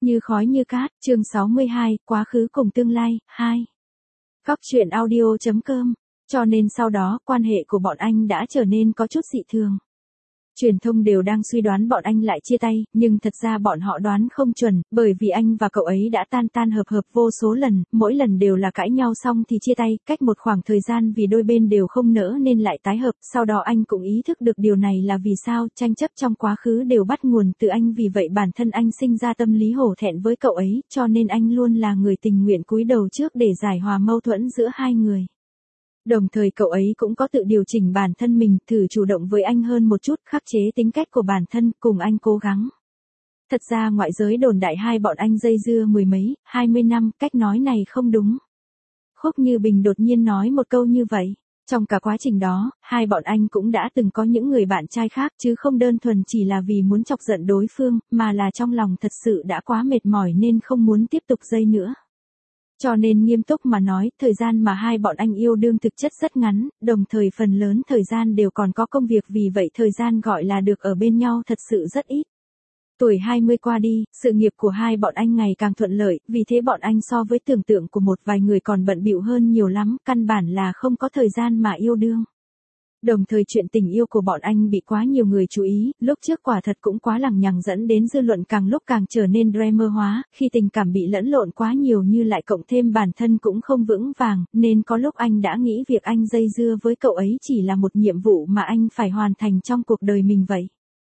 Như khói như cát, chương 62, quá khứ cùng tương lai, 2. Góc truyện audio.com. Cho nên sau đó, quan hệ của bọn anh đã trở nên có chút dị thường. Truyền thông đều đang suy đoán bọn anh lại chia tay, nhưng thật ra bọn họ đoán không chuẩn, bởi vì anh và cậu ấy đã tan tan hợp hợp vô số lần, mỗi lần đều là cãi nhau xong thì chia tay, cách một khoảng thời gian vì đôi bên đều không nỡ nên lại tái hợp, sau đó anh cũng ý thức được điều này là vì sao, tranh chấp trong quá khứ đều bắt nguồn từ anh, vì vậy bản thân anh sinh ra tâm lý hổ thẹn với cậu ấy, cho nên anh luôn là người tình nguyện cúi đầu trước để giải hòa mâu thuẫn giữa hai người. Đồng thời cậu ấy cũng có tự điều chỉnh bản thân mình, thử chủ động với anh hơn một chút, khắc chế tính cách của bản thân, cùng anh cố gắng. Thật ra ngoại giới đồn đại hai bọn anh dây dưa mười mấy, 20 năm, cách nói này không đúng. Khúc Như Bình đột nhiên nói một câu như vậy. Trong cả quá trình đó, hai bọn anh cũng đã từng có những người bạn trai khác, chứ không đơn thuần chỉ là vì muốn chọc giận đối phương, mà là trong lòng thật sự đã quá mệt mỏi nên không muốn tiếp tục dây nữa. Cho nên nghiêm túc mà nói, thời gian mà hai bọn anh yêu đương thực chất rất ngắn, đồng thời phần lớn thời gian đều còn có công việc, vì vậy thời gian gọi là được ở bên nhau thật sự rất ít. Tuổi 20 qua đi, sự nghiệp của hai bọn anh ngày càng thuận lợi, vì thế bọn anh so với tưởng tượng của một vài người còn bận bịu hơn nhiều lắm, căn bản là không có thời gian mà yêu đương. Đồng thời chuyện tình yêu của bọn anh bị quá nhiều người chú ý, lúc trước quả thật cũng quá lằng nhằng dẫn đến dư luận càng lúc càng trở nên drama hóa, khi tình cảm bị lẫn lộn quá nhiều như lại cộng thêm bản thân cũng không vững vàng, nên có lúc anh đã nghĩ việc anh dây dưa với cậu ấy chỉ là một nhiệm vụ mà anh phải hoàn thành trong cuộc đời mình vậy.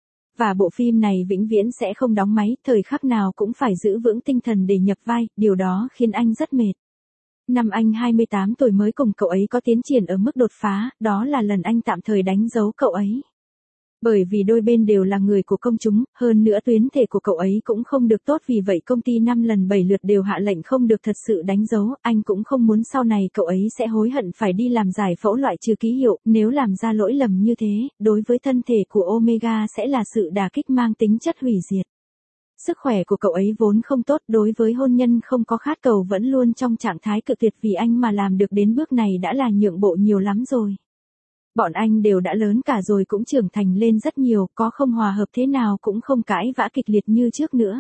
Và bộ phim này vĩnh viễn sẽ không đóng máy, thời khắc nào cũng phải giữ vững tinh thần để nhập vai, điều đó khiến anh rất mệt. Năm anh 28 tuổi mới cùng cậu ấy có tiến triển ở mức đột phá, đó là lần anh tạm thời đánh dấu cậu ấy. Bởi vì đôi bên đều là người của công chúng, hơn nữa tuyến thể của cậu ấy cũng không được tốt, vì vậy công ty 5 lần 7 lượt đều hạ lệnh không được thật sự đánh dấu, anh cũng không muốn sau này cậu ấy sẽ hối hận phải đi làm giải phẫu loại trừ ký hiệu, nếu làm ra lỗi lầm như thế, đối với thân thể của Omega sẽ là sự đả kích mang tính chất hủy diệt. Sức khỏe của cậu ấy vốn không tốt, đối với hôn nhân không có khát cầu, vẫn luôn trong trạng thái cự tuyệt, vì anh mà làm được đến bước này đã là nhượng bộ nhiều lắm rồi. Bọn anh đều đã lớn cả rồi, cũng trưởng thành lên rất nhiều, có không hòa hợp thế nào cũng không cãi vã kịch liệt như trước nữa.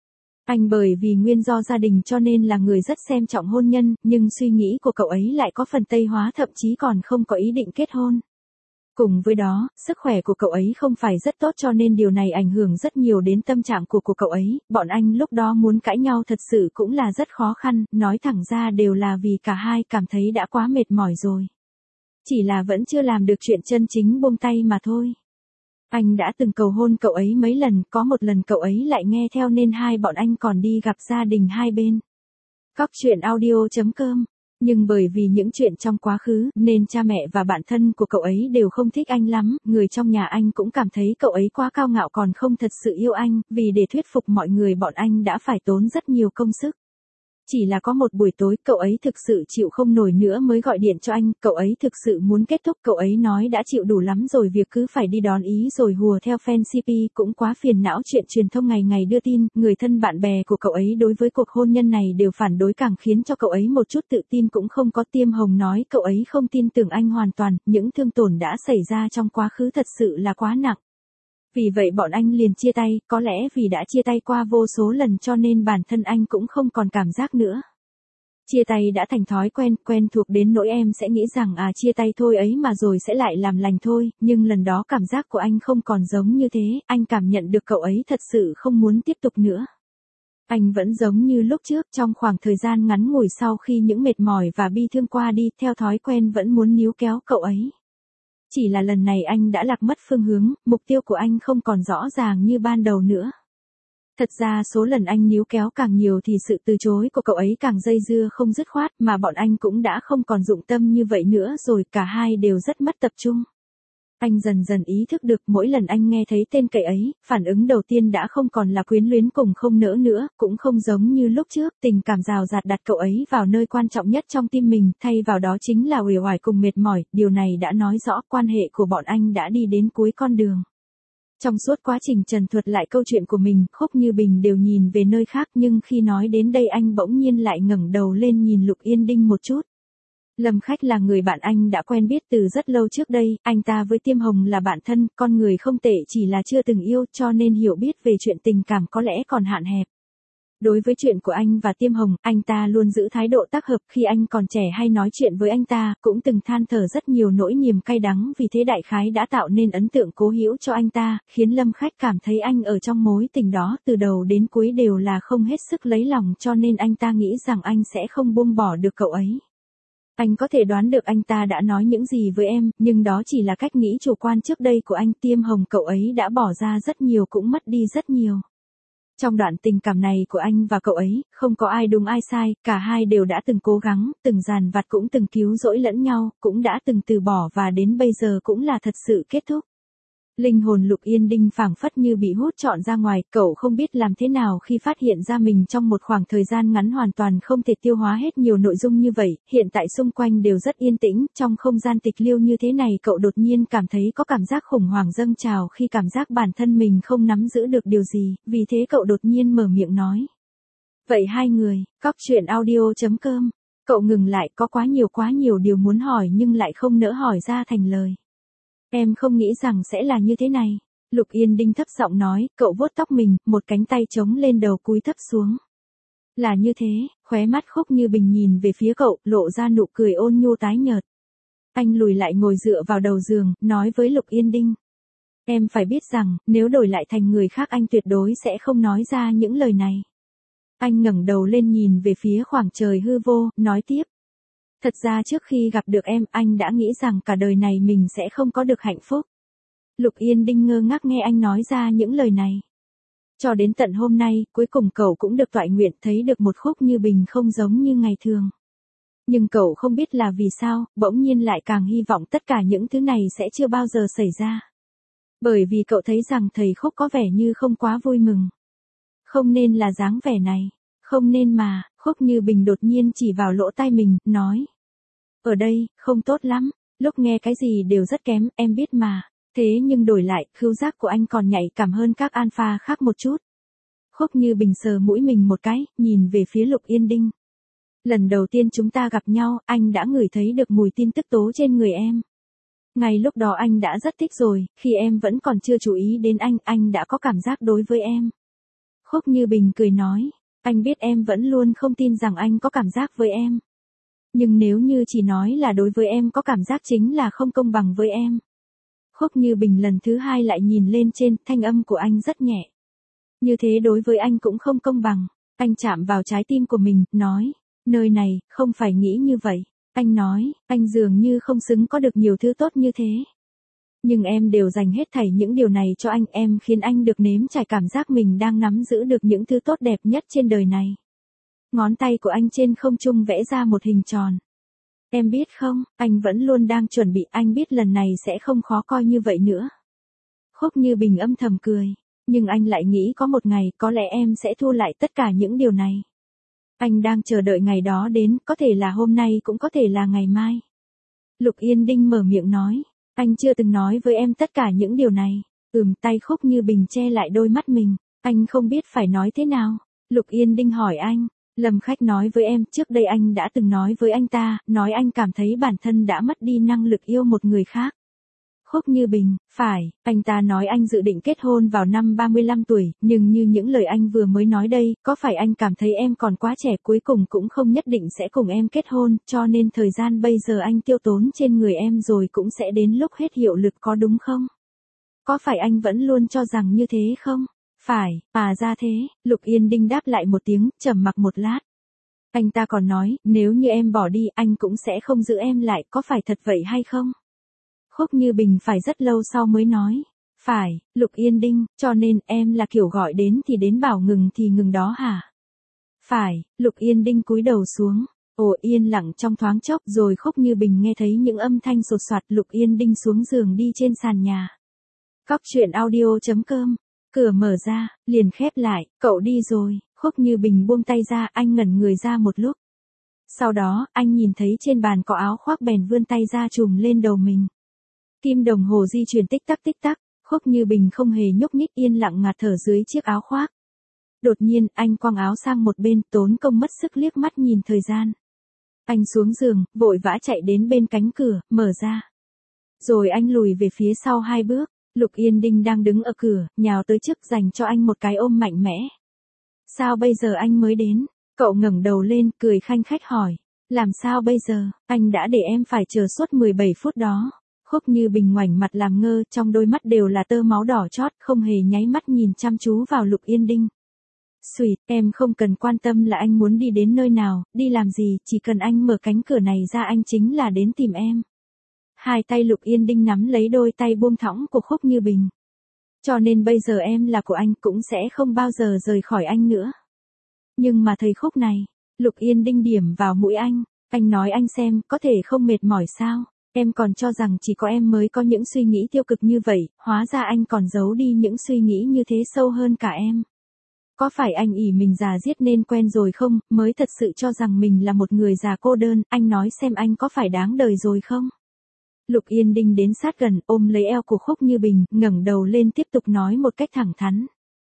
Anh bởi vì nguyên do gia đình cho nên là người rất xem trọng hôn nhân, nhưng suy nghĩ của cậu ấy lại có phần Tây hóa, thậm chí còn không có ý định kết hôn. Cùng với đó, sức khỏe của cậu ấy không phải rất tốt, cho nên điều này ảnh hưởng rất nhiều đến tâm trạng của cậu ấy, bọn anh lúc đó muốn cãi nhau thật sự cũng là rất khó khăn, nói thẳng ra đều là vì cả hai cảm thấy đã quá mệt mỏi rồi. Chỉ là vẫn chưa làm được chuyện chân chính buông tay mà thôi. Anh đã từng cầu hôn cậu ấy mấy lần, có một lần cậu ấy lại nghe theo nên hai bọn anh còn đi gặp gia đình hai bên. Góc truyện audio.com. Nhưng bởi vì những chuyện trong quá khứ, nên cha mẹ và bạn thân của cậu ấy đều không thích anh lắm, người trong nhà anh cũng cảm thấy cậu ấy quá cao ngạo còn không thật sự yêu anh, vì để thuyết phục mọi người bọn anh đã phải tốn rất nhiều công sức. Chỉ là có một buổi tối, cậu ấy thực sự chịu không nổi nữa mới gọi điện cho anh, cậu ấy thực sự muốn kết thúc, cậu ấy nói đã chịu đủ lắm rồi, việc cứ phải đi đón ý rồi hùa theo fan CP cũng quá phiền não, chuyện truyền thông ngày ngày đưa tin, người thân bạn bè của cậu ấy đối với cuộc hôn nhân này đều phản đối, càng khiến cho cậu ấy một chút tự tin cũng không có. Tiêm Hồng nói cậu ấy không tin tưởng anh hoàn toàn, những thương tổn đã xảy ra trong quá khứ thật sự là quá nặng. Vì vậy bọn anh liền chia tay, có lẽ vì đã chia tay qua vô số lần cho nên bản thân anh cũng không còn cảm giác nữa. Chia tay đã thành thói quen thuộc đến nỗi em sẽ nghĩ rằng chia tay thôi ấy mà rồi sẽ lại làm lành thôi, nhưng lần đó cảm giác của anh không còn giống như thế, anh cảm nhận được cậu ấy thật sự không muốn tiếp tục nữa. Anh vẫn giống như lúc trước, trong khoảng thời gian ngắn ngủi sau khi những mệt mỏi và bi thương qua đi, theo thói quen vẫn muốn níu kéo cậu ấy. Chỉ là lần này anh đã lạc mất phương hướng, mục tiêu của anh không còn rõ ràng như ban đầu nữa. Thật ra số lần anh níu kéo càng nhiều thì sự từ chối của cậu ấy càng dây dưa không dứt khoát, mà bọn anh cũng đã không còn dụng tâm như vậy nữa rồi, cả hai đều rất mất tập trung. Anh dần dần ý thức được mỗi lần anh nghe thấy tên cậu ấy, phản ứng đầu tiên đã không còn là quyến luyến cùng không nỡ nữa, cũng không giống như lúc trước, tình cảm rào rạt đặt cậu ấy vào nơi quan trọng nhất trong tim mình, thay vào đó chính là uể oải cùng mệt mỏi, điều này đã nói rõ quan hệ của bọn anh đã đi đến cuối con đường. Trong suốt quá trình trần thuật lại câu chuyện của mình, Khúc Như Bình đều nhìn về nơi khác, nhưng khi nói đến đây anh bỗng nhiên lại ngẩng đầu lên nhìn Lục Yên Đinh một chút. Lâm Khách là người bạn anh đã quen biết từ rất lâu trước đây, anh ta với Tiêm Hồng là bạn thân, con người không tệ, chỉ là chưa từng yêu cho nên hiểu biết về chuyện tình cảm có lẽ còn hạn hẹp. Đối với chuyện của anh và Tiêm Hồng, anh ta luôn giữ thái độ tác hợp. Khi anh còn trẻ hay nói chuyện với anh ta, cũng từng than thở rất nhiều nỗi niềm cay đắng, vì thế đại khái đã tạo nên ấn tượng cố hữu cho anh ta, khiến Lâm Khách cảm thấy anh ở trong mối tình đó từ đầu đến cuối đều là không hết sức lấy lòng, cho nên anh ta nghĩ rằng anh sẽ không buông bỏ được cậu ấy. Anh có thể đoán được anh ta đã nói những gì với em, nhưng đó chỉ là cách nghĩ chủ quan trước đây của anh. Tiêm Hồng cậu ấy đã bỏ ra rất nhiều cũng mất đi rất nhiều. Trong đoạn tình cảm này của anh và cậu ấy, không có ai đúng ai sai, cả hai đều đã từng cố gắng, từng dằn vặt, cũng từng cứu rỗi lẫn nhau, cũng đã từng từ bỏ, và đến bây giờ cũng là thật sự kết thúc. Linh hồn Lục Yên Đinh phảng phất như bị hút trọn ra ngoài, cậu không biết làm thế nào khi phát hiện ra mình trong một khoảng thời gian ngắn hoàn toàn không thể tiêu hóa hết nhiều nội dung như vậy. Hiện tại xung quanh đều rất yên tĩnh, trong không gian tịch liêu như thế này cậu đột nhiên cảm thấy có cảm giác khủng hoảng dâng trào khi cảm giác bản thân mình không nắm giữ được điều gì, vì thế cậu đột nhiên mở miệng nói. Vậy hai người, Cóc Truyện Audio.com. Cậu ngừng lại, có quá nhiều điều muốn hỏi nhưng lại không nỡ hỏi ra thành lời. Em không nghĩ rằng sẽ là như thế này. Lục Yên Đinh thấp giọng nói, cậu vuốt tóc mình, một cánh tay chống lên đầu cúi thấp xuống. Là như thế, khóe mắt Khúc Như Bình nhìn về phía cậu, lộ ra nụ cười ôn nhu tái nhợt. Anh lùi lại ngồi dựa vào đầu giường, nói với Lục Yên Đinh. Em phải biết rằng, nếu đổi lại thành người khác anh tuyệt đối sẽ không nói ra những lời này. Anh ngẩng đầu lên nhìn về phía khoảng trời hư vô, nói tiếp. Thật ra trước khi gặp được em, anh đã nghĩ rằng cả đời này mình sẽ không có được hạnh phúc. Lục Yên Đinh ngơ ngác nghe anh nói ra những lời này. Cho đến tận hôm nay, cuối cùng cậu cũng được toại nguyện, thấy được một Khúc Như Bình không giống như ngày thường. Nhưng cậu không biết là vì sao, bỗng nhiên lại càng hy vọng tất cả những thứ này sẽ chưa bao giờ xảy ra. Bởi vì cậu thấy rằng thầy Khúc có vẻ như không quá vui mừng. Không nên là dáng vẻ này, không nên mà. Khúc Như Bình đột nhiên chỉ vào lỗ tai mình, nói. Ở đây, không tốt lắm, lúc nghe cái gì đều rất kém, em biết mà. Thế nhưng đổi lại, khứu giác của anh còn nhạy cảm hơn các alpha khác một chút. Khúc Như Bình sờ mũi mình một cái, nhìn về phía Lục Yên Đinh. Lần đầu tiên chúng ta gặp nhau, anh đã ngửi thấy được mùi tin tức tố trên người em. Ngay lúc đó anh đã rất thích rồi, khi em vẫn còn chưa chú ý đến anh đã có cảm giác đối với em. Khúc Như Bình cười nói, anh biết em vẫn luôn không tin rằng anh có cảm giác với em. Nhưng nếu như chỉ nói là đối với em có cảm giác chính là không công bằng với em. Khúc Như Bình lần thứ hai lại nhìn lên trên, thanh âm của anh rất nhẹ. Như thế đối với anh cũng không công bằng. Anh chạm vào trái tim của mình, nói, nơi này, không phải nghĩ như vậy. Anh nói, anh dường như không xứng có được nhiều thứ tốt như thế. Nhưng em đều dành hết thảy những điều này cho anh, em khiến anh được nếm trải cảm giác mình đang nắm giữ được những thứ tốt đẹp nhất trên đời này. Ngón tay của anh trên không trung vẽ ra một hình tròn. Em biết không, anh vẫn luôn đang chuẩn bị, anh biết lần này sẽ không khó coi như vậy nữa. Khúc Như Bình âm thầm cười, nhưng anh lại nghĩ có một ngày có lẽ em sẽ thu lại tất cả những điều này. Anh đang chờ đợi ngày đó đến, có thể là hôm nay cũng có thể là ngày mai. Lục Yên Đinh mở miệng nói, anh chưa từng nói với em tất cả những điều này. Tay Khúc Như Bình che lại đôi mắt mình, anh không biết phải nói thế nào. Lục Yên Đinh hỏi anh. Lâm Khách nói với em, trước đây anh đã từng nói với anh ta, nói anh cảm thấy bản thân đã mất đi năng lực yêu một người khác. Khúc Như Bình, phải, anh ta nói anh dự định kết hôn vào năm 35 tuổi, nhưng như những lời anh vừa mới nói đây, có phải anh cảm thấy em còn quá trẻ, cuối cùng cũng không nhất định sẽ cùng em kết hôn, cho nên thời gian bây giờ anh tiêu tốn trên người em rồi cũng sẽ đến lúc hết hiệu lực, có đúng không? Có phải anh vẫn luôn cho rằng như thế không? Phải, ra thế. Lục Yên Đinh đáp lại một tiếng, trầm mặc một lát. Anh ta còn nói, nếu như em bỏ đi, anh cũng sẽ không giữ em lại, có phải thật vậy hay không? Khúc Như Bình phải rất lâu sau mới nói. Phải, Lục Yên Đinh, cho nên em là kiểu gọi đến thì đến, bảo ngừng thì ngừng đó hả? Phải, Lục Yên Đinh cúi đầu xuống. Yên lặng trong thoáng chốc, rồi Khúc Như Bình nghe thấy những âm thanh sột soạt. Lục Yên Đinh xuống giường đi trên sàn nhà. Cóc Truyện Audio.com. Cửa mở ra, liền khép lại, cậu đi rồi. Khúc Như Bình buông tay ra, anh ngẩn người ra một lúc. Sau đó, anh nhìn thấy trên bàn có áo khoác bèn vươn tay ra trùm lên đầu mình. Kim đồng hồ di chuyển tích tắc, Khúc Như Bình không hề nhúc nhích, yên lặng ngạt thở dưới chiếc áo khoác. Đột nhiên, anh quăng áo sang một bên, tốn công mất sức liếc mắt nhìn thời gian. Anh xuống giường, vội vã chạy đến bên cánh cửa, mở ra. Rồi anh lùi về phía sau 2 bước. Lục Yên Đinh đang đứng ở cửa, nhào tới trước, dành cho anh một cái ôm mạnh mẽ. Sao bây giờ anh mới đến? Cậu ngẩng đầu lên, cười khanh khách hỏi. Làm sao bây giờ, anh đã để em phải chờ suốt 17 phút đó. Khúc Như Bình ngoảnh mặt làm ngơ, trong đôi mắt đều là tơ máu đỏ chót, không hề nháy mắt nhìn chăm chú vào Lục Yên Đinh. Xùyt, em không cần quan tâm là anh muốn đi đến nơi nào, đi làm gì, chỉ cần anh mở cánh cửa này ra anh chính là đến tìm em. Hai tay Lục Yên Đinh nắm lấy đôi tay buông thõng của Khúc Như Bình. Cho nên bây giờ em là của anh cũng sẽ không bao giờ rời khỏi anh nữa. Nhưng mà thầy Khúc này, Lục Yên Đinh điểm vào mũi anh nói anh xem, có thể không mệt mỏi sao? Em còn cho rằng chỉ có em mới có những suy nghĩ tiêu cực như vậy, hóa ra anh còn giấu đi những suy nghĩ như thế sâu hơn cả em. Có phải anh ỷ mình già giết nên quen rồi không, mới thật sự cho rằng mình là một người già cô đơn, anh nói xem anh có phải đáng đời rồi không? Lục Yên Đinh đến sát gần, ôm lấy eo của Khúc Như Bình, ngẩng đầu lên tiếp tục nói một cách thẳng thắn.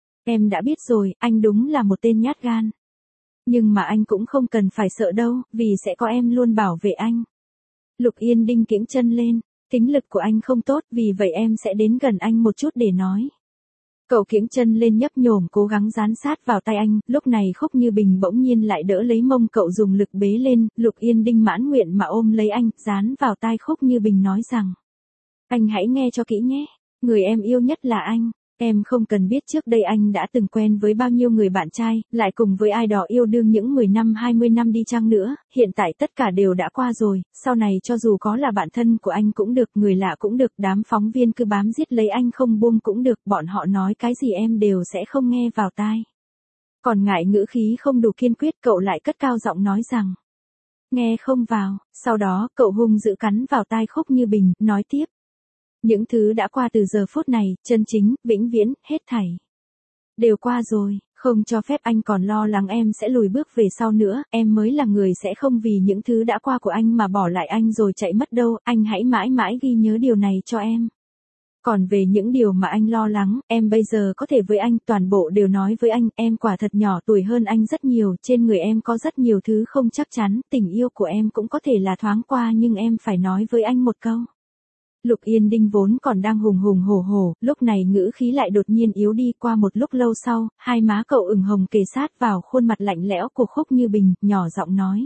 Em đã biết rồi, anh đúng là một tên nhát gan. Nhưng mà anh cũng không cần phải sợ đâu, vì sẽ có em luôn bảo vệ anh. Lục Yên Đinh kiễng chân lên, tính lực của anh không tốt, vì vậy em sẽ đến gần anh một chút để nói. Cậu kiễng chân lên nhấp nhổm cố gắng dán sát vào tay anh, lúc này Khúc Như Bình bỗng nhiên lại đỡ lấy mông cậu dùng lực bế lên, Lục Yên Đinh mãn nguyện mà ôm lấy anh, dán vào tai Khúc Như Bình nói rằng. Anh hãy nghe cho kỹ nhé, người em yêu nhất là anh. Em không cần biết trước đây anh đã từng quen với bao nhiêu người bạn trai, lại cùng với ai đó yêu đương những 10 năm 20 năm đi chăng nữa, hiện tại tất cả đều đã qua rồi, sau này cho dù có là bạn thân của anh cũng được, người lạ cũng được, đám phóng viên cứ bám giết lấy anh không buông cũng được, bọn họ nói cái gì em đều sẽ không nghe vào tai. Còn ngại ngữ khí không đủ kiên quyết, cậu lại cất cao giọng nói rằng, nghe không vào, sau đó cậu hung dữ cắn vào tai Khúc Như Bình, nói tiếp. Những thứ đã qua từ giờ phút này, chân chính, vĩnh viễn, hết thảy. Đều qua rồi, không cho phép anh còn lo lắng em sẽ lùi bước về sau nữa, em mới là người sẽ không vì những thứ đã qua của anh mà bỏ lại anh rồi chạy mất đâu, anh hãy mãi mãi ghi nhớ điều này cho em. Còn về những điều mà anh lo lắng, em bây giờ có thể với anh, toàn bộ đều nói với anh, em quả thật nhỏ tuổi hơn anh rất nhiều, trên người em có rất nhiều thứ không chắc chắn, tình yêu của em cũng có thể là thoáng qua nhưng em phải nói với anh một câu. Lục Yên Đinh vốn còn đang hùng hùng hổ hổ, lúc này ngữ khí lại đột nhiên yếu đi, qua một lúc lâu sau, hai má cậu ửng hồng kề sát vào khuôn mặt lạnh lẽo của Khúc Như Bình, nhỏ giọng nói.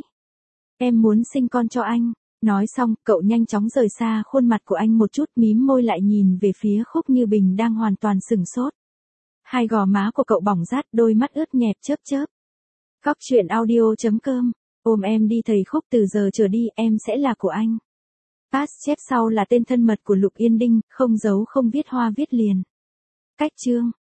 Em muốn sinh con cho anh. Nói xong, cậu nhanh chóng rời xa khuôn mặt của anh một chút, mím môi lại nhìn về phía Khúc Như Bình đang hoàn toàn sừng sốt. Hai gò má của cậu bỏng rát, đôi mắt ướt nhẹp chớp chớp. Góc truyện audio.com. Ôm em đi thầy Khúc, từ giờ trở đi, em sẽ là của anh. Pass chép sau là tên thân mật của Lục Yên Đinh, không giấu không viết hoa viết liền. Cách chương.